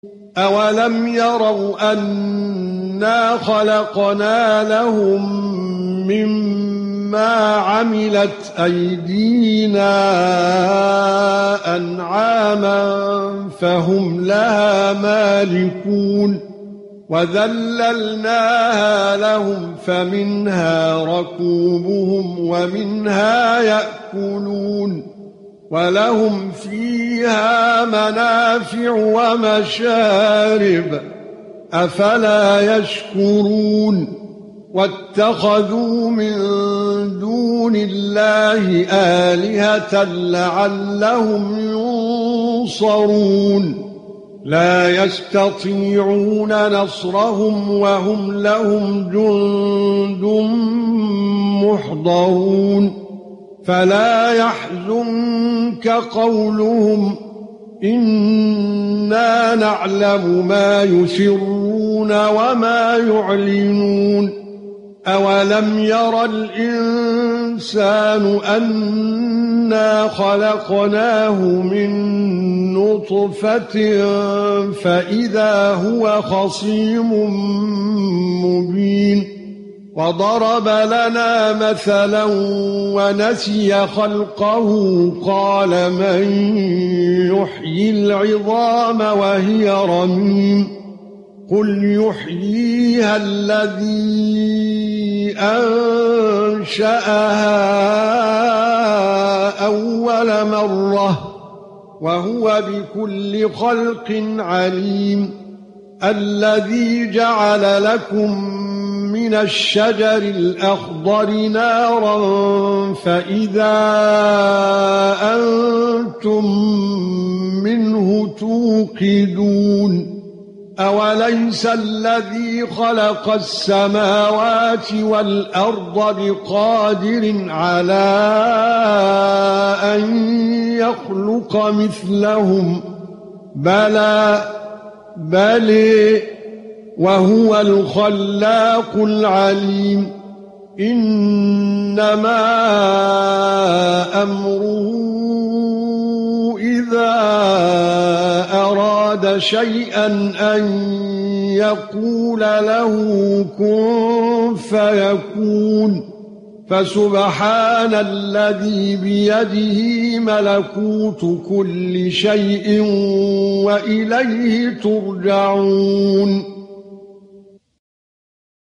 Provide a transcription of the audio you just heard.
أَوَلَمْ يَرَوْا أَنَّا خَلَقْنَا لَهُم مِّمَّا عَمِلَتْ أَيْدِينَا أَنْعَامًا فَهُمْ لَهَا مَالِكُونَ وَذَلَّلْنَاهَا لَهُمْ فَمِنْهَا رَكُوبُهُمْ وَمِنْهَا يَأْكُلُونَ وَلَهُمْ فِيهَا مَنَافِعُ وَمَشَارِبُ أَفَلَا يَشْكُرُونَ وَاتَّخَذُوا مِن دُونِ اللَّهِ آلِهَةً لَّعَلَّهُمْ يُنصَرُونَ لا يستطيعون نصرهم وهم لهم جند محضرون فلا يحزنك قولهم إنا نعلم ما يسرون وما يعلنون أولم ير الإنسان أنا خلقناه من نطفة فإذا هو خصيم مبين وضرب لنا مثلا ونسي خلقه قال من يحيي العظام وهي رميم قل يحييها الذي أنشأها أول مرة وهو بكل خلق عليم الذي جعل لكم من الشجر الأخضر نارا فإذا أنتم منه توقدون أوليس الذي خلق السماوات والأرض بقادر على أن يخلق مثلهم بلى وهو الخلاق العليم إنما أمره إذا أراد شيئا أن يقول له كن فيكون فسبحان الذي بيده ملكوت كل شيء وإليه ترجعون